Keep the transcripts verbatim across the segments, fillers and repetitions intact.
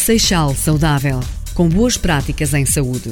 Seixal Saudável, com boas práticas em saúde.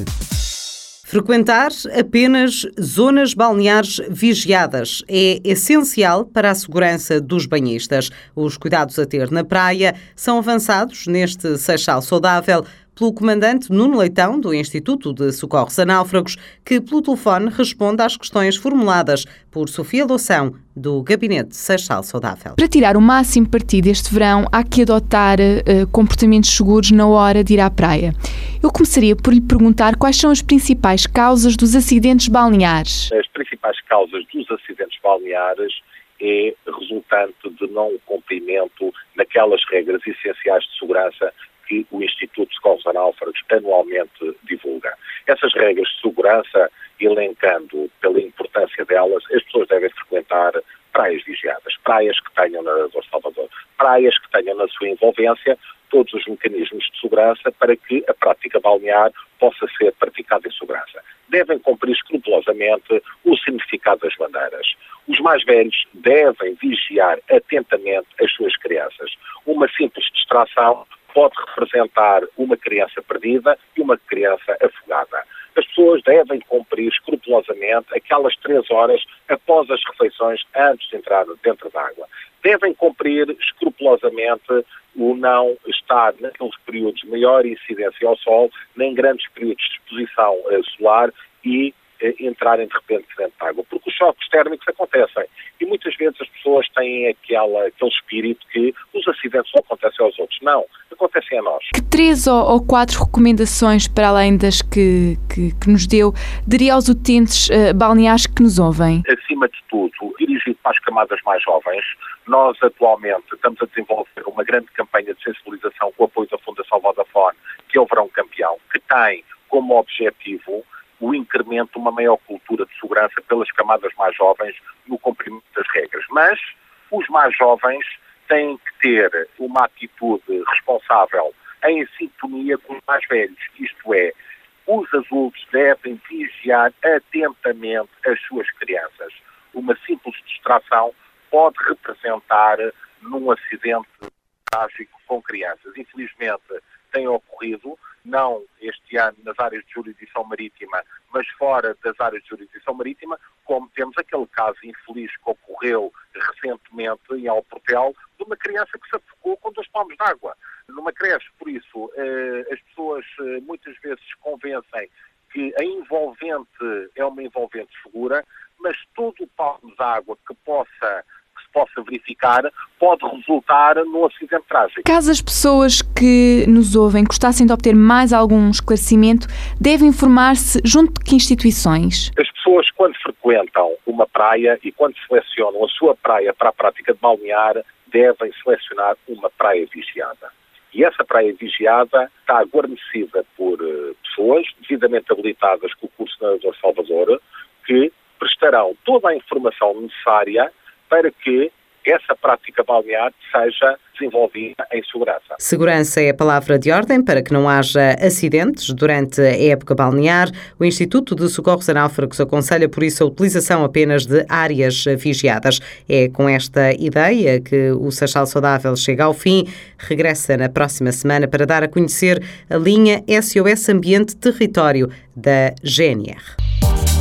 Frequentar apenas zonas balneares vigiadas é essencial para a segurança dos banhistas. Os cuidados a ter na praia são avançados neste Seixal Saudável pelo comandante Nuno Leitão, do Instituto de Socorros a Náufragos, que pelo telefone responde às questões formuladas por Sofia Loução, do Gabinete Seixal Saudável. Para tirar o máximo partido este verão, há que adotar uh, comportamentos seguros na hora de ir à praia. Eu começaria por lhe perguntar quais são as principais causas dos acidentes balneares. As principais causas dos acidentes balneares é resultante de não cumprimento daquelas regras essenciais de segurança que o Instituto de Socorros a Náufragos anualmente divulga. Essas regras de segurança, elencando pela importância delas, as pessoas devem frequentar praias vigiadas, praias que tenham na Dor Salvador, praias que tenham na sua envolvência todos os mecanismos de segurança para que a prática balnear possa ser praticada em segurança. Devem cumprir escrupulosamente o significado das bandeiras. Os mais velhos devem vigiar atentamente as suas crianças. Uma simples distração pode representar uma criança perdida e uma criança afogada. As pessoas devem cumprir escrupulosamente aquelas três horas após as refeições antes de entrar dentro da água. Devem cumprir escrupulosamente o não estar naqueles períodos de maior incidência ao sol, nem grandes períodos de exposição solar e eh, entrarem de repente dentro da água. Porque os choques térmicos acontecem e muitas vezes as pessoas têm aquela, aquele espírito que os acidentes não acontecem aos outros. Não, acontecem a nós. Que três ou, ou quatro recomendações, para além das que, que, que nos deu, daria aos utentes uh, balneares que nos ouvem? Acima de tudo, dirigido para as camadas mais jovens, nós atualmente estamos a desenvolver uma grande campanha de sensibilização com o apoio da Fundação Vodafone, que é o Verão Campeão, que tem como objetivo o incremento de uma maior cultura de segurança pelas camadas mais jovens no cumprimento das regras. Mas os mais jovens têm que ter uma atitude responsável em sintonia com os mais velhos. Isto é, os adultos devem vigiar atentamente as suas crianças. Uma simples distração pode representar num acidente trágico com crianças. Infelizmente, tem ocorrido, não este ano nas áreas de jurisdição marítima, mas fora das áreas de jurisdição marítima, como temos aquele caso infeliz que ocorreu recentemente em Alportel, de uma criança que se afogou com dois palmos de água numa creche. Por isso, eh, as pessoas eh, muitas vezes convencem que a envolvente é uma envolvente segura, mas todo o palmo de água que possa que se possa verificar pode resultar num acidente trágico. Caso as pessoas que nos ouvem gostassem de obter mais algum esclarecimento, devem informar-se junto de que instituições? As pessoas, quando frequentam uma praia e quando selecionam a sua praia para a prática de balnear, devem selecionar uma praia vigiada. E essa praia vigiada está guarnecida por uh, pessoas devidamente habilitadas com o curso na Dor Salvador, que prestarão toda a informação necessária para que essa prática balnear seja desenvolvida em segurança. Segurança é a palavra de ordem para que não haja acidentes durante a época balnear. O Instituto de Socorros a Náufragos aconselha, por isso, a utilização apenas de áreas vigiadas. É com esta ideia que o Seixal Saudável chega ao fim. Regressa na próxima semana para dar a conhecer a linha S O S Ambiente Território da G N R.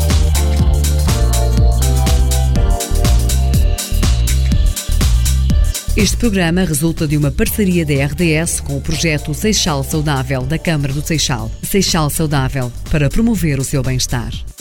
Este programa resulta de uma parceria da R D S com o projeto Seixal Saudável da Câmara do Seixal. Seixal Saudável, para promover o seu bem-estar.